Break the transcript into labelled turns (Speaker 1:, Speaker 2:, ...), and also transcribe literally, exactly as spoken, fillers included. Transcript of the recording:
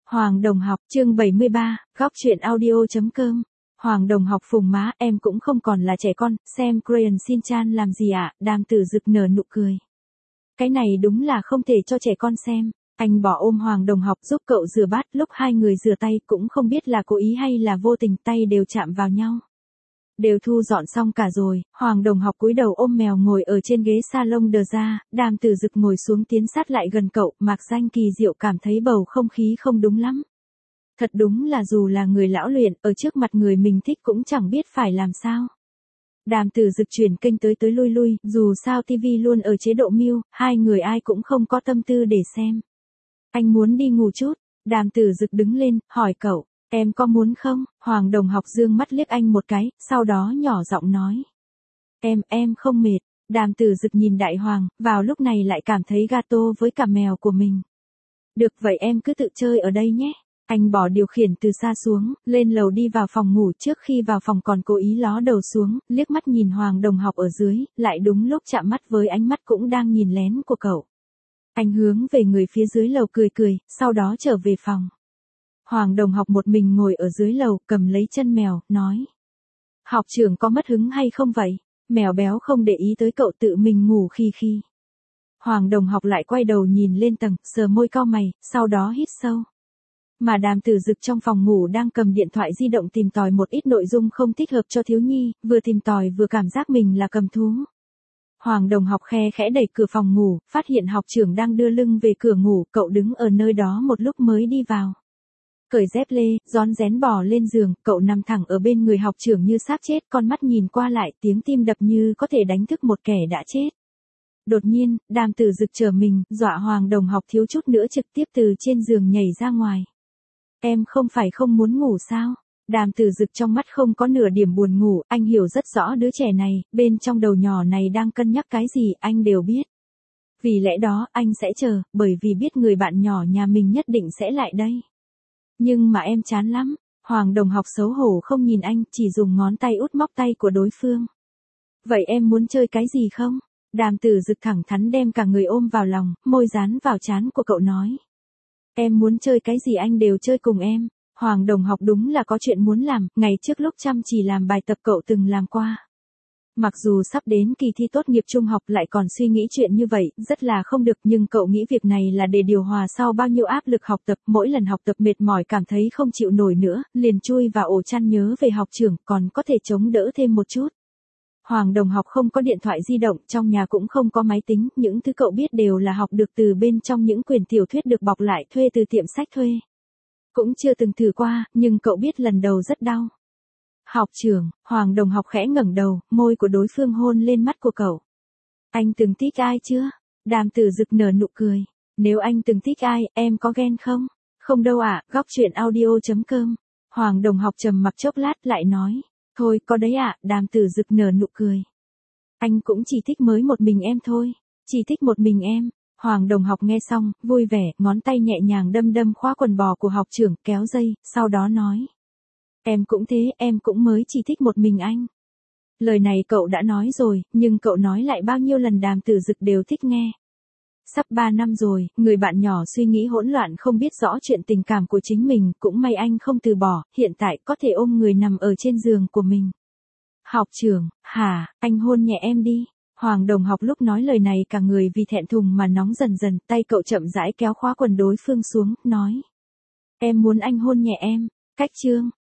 Speaker 1: Hoàng Đồng học, chương bảy mươi ba, góc truyện audio.com. Hoàng Đồng học phùng má, em cũng không còn là trẻ con, xem Crayon Shin-chan làm gì ạ, à? Đàm Tử Dực nở nụ cười. Cái này đúng là không thể cho trẻ con xem. Anh bỏ ôm Hoàng Đồng học giúp cậu rửa bát, lúc hai người rửa tay cũng không biết là cố ý hay là vô tình, tay đều chạm vào nhau. Đều thu dọn xong cả rồi, Hoàng Đồng học cúi đầu ôm mèo ngồi ở trên ghế salon đờ ra, Đàm Tử Dực ngồi xuống tiến sát lại gần cậu, Mạc Danh kỳ diệu cảm thấy bầu không khí không đúng lắm. Thật đúng là dù là người lão luyện, ở trước mặt người mình thích cũng chẳng biết phải làm sao. Đàm Tử Dực chuyển kênh tới tới lui lui, dù sao tivi luôn ở chế độ mute, hai người ai cũng không có tâm tư để xem. Anh muốn đi ngủ chút, Đàm Tử Dực đứng lên, hỏi cậu. Em có muốn không? Hoàng Đồng học dương mắt liếc anh một cái, sau đó nhỏ giọng nói. Em, em không mệt. Đàm Tử Dực nhìn Đại Hoàng, vào lúc này lại cảm thấy gato với cả mèo của mình. Được vậy em cứ tự chơi ở đây nhé. Anh bỏ điều khiển từ xa xuống, lên lầu đi vào phòng ngủ, trước khi vào phòng còn cố ý ló đầu xuống, liếc mắt nhìn Hoàng Đồng học ở dưới, lại đúng lúc chạm mắt với ánh mắt cũng đang nhìn lén của cậu. Anh hướng về người phía dưới lầu cười cười, sau đó trở về phòng. Hoàng Đồng học một mình ngồi ở dưới lầu, cầm lấy chân mèo, nói. Học trưởng có mất hứng hay không vậy? Mèo béo không để ý tới cậu, tự mình ngủ khi khi. Hoàng Đồng học lại quay đầu nhìn lên tầng, sờ môi cau mày, sau đó hít sâu. Mà Đàm Tử Dực trong phòng ngủ đang cầm điện thoại di động tìm tòi một ít nội dung không thích hợp cho thiếu nhi, vừa tìm tòi vừa cảm giác mình là cầm thú. Hoàng Đồng học khe khẽ đẩy cửa phòng ngủ, phát hiện học trưởng đang đưa lưng về cửa ngủ, cậu đứng ở nơi đó một lúc mới đi vào. Cởi dép lê, rón rén bò lên giường, cậu nằm thẳng ở bên người học trưởng như xác chết, con mắt nhìn qua lại, tiếng tim đập như có thể đánh thức một kẻ đã chết. Đột nhiên, Đàm Tử Dực trở mình, dọa Hoàng Đồng học thiếu chút nữa trực tiếp từ trên giường nhảy ra ngoài. Em không phải không muốn ngủ sao? Đàm Tử Dực trong mắt không có nửa điểm buồn ngủ, anh hiểu rất rõ đứa trẻ này, bên trong đầu nhỏ này đang cân nhắc cái gì, anh đều biết. Vì lẽ đó, anh sẽ chờ, bởi vì biết người bạn nhỏ nhà mình nhất định sẽ lại đây. Nhưng mà em chán lắm. Hoàng Đồng học xấu hổ không nhìn anh, chỉ dùng ngón tay út móc tay của đối phương. Vậy em muốn chơi cái gì không? Đàm Tử Dực thẳng thắn đem cả người ôm vào lòng, môi dán vào trán của cậu nói. Em muốn chơi cái gì anh đều chơi cùng em. Hoàng Đồng học đúng là có chuyện muốn làm, ngày trước lúc chăm chỉ làm bài tập cậu từng làm qua. Mặc dù sắp đến kỳ thi tốt nghiệp trung học lại còn suy nghĩ chuyện như vậy, rất là không được, nhưng cậu nghĩ việc này là để điều hòa sau bao nhiêu áp lực học tập, mỗi lần học tập mệt mỏi cảm thấy không chịu nổi nữa, liền chui vào ổ chăn nhớ về học trưởng, còn có thể chống đỡ thêm một chút. Hoàng Đồng học không có điện thoại di động, trong nhà cũng không có máy tính, những thứ cậu biết đều là học được từ bên trong những quyển tiểu thuyết được bọc lại thuê từ tiệm sách thuê. Cũng chưa từng thử qua, nhưng cậu biết lần đầu rất đau. Học trưởng, Hoàng Đồng học khẽ ngẩng đầu, môi của đối phương hôn lên mắt của cậu. Anh từng thích ai chưa? Đàm Tử Dực nở nụ cười. Nếu anh từng thích ai, em có ghen không? Không đâu ạ, à, góc truyện audio.com. Hoàng Đồng học trầm mặc chốc lát lại nói. Thôi, có đấy ạ, à, Đàm Tử Dực nở nụ cười. Anh cũng chỉ thích mới một mình em thôi. Chỉ thích một mình em. Hoàng Đồng học nghe xong, vui vẻ, ngón tay nhẹ nhàng đâm đâm khóa quần bò của học trưởng, kéo dây, sau đó nói. Em cũng thế, em cũng mới chỉ thích một mình anh. Lời này cậu đã nói rồi, nhưng cậu nói lại bao nhiêu lần Đàm Tử Dực đều thích nghe. Sắp ba năm rồi, người bạn nhỏ suy nghĩ hỗn loạn không biết rõ chuyện tình cảm của chính mình, cũng may anh không từ bỏ, hiện tại có thể ôm người nằm ở trên giường của mình. Học trưởng, hả, anh hôn nhẹ em đi. Hoàng Đồng học lúc nói lời này cả người vì thẹn thùng mà nóng dần dần, tay cậu chậm rãi kéo khóa quần đối phương xuống, nói. Em muốn anh hôn nhẹ em. Cách chương.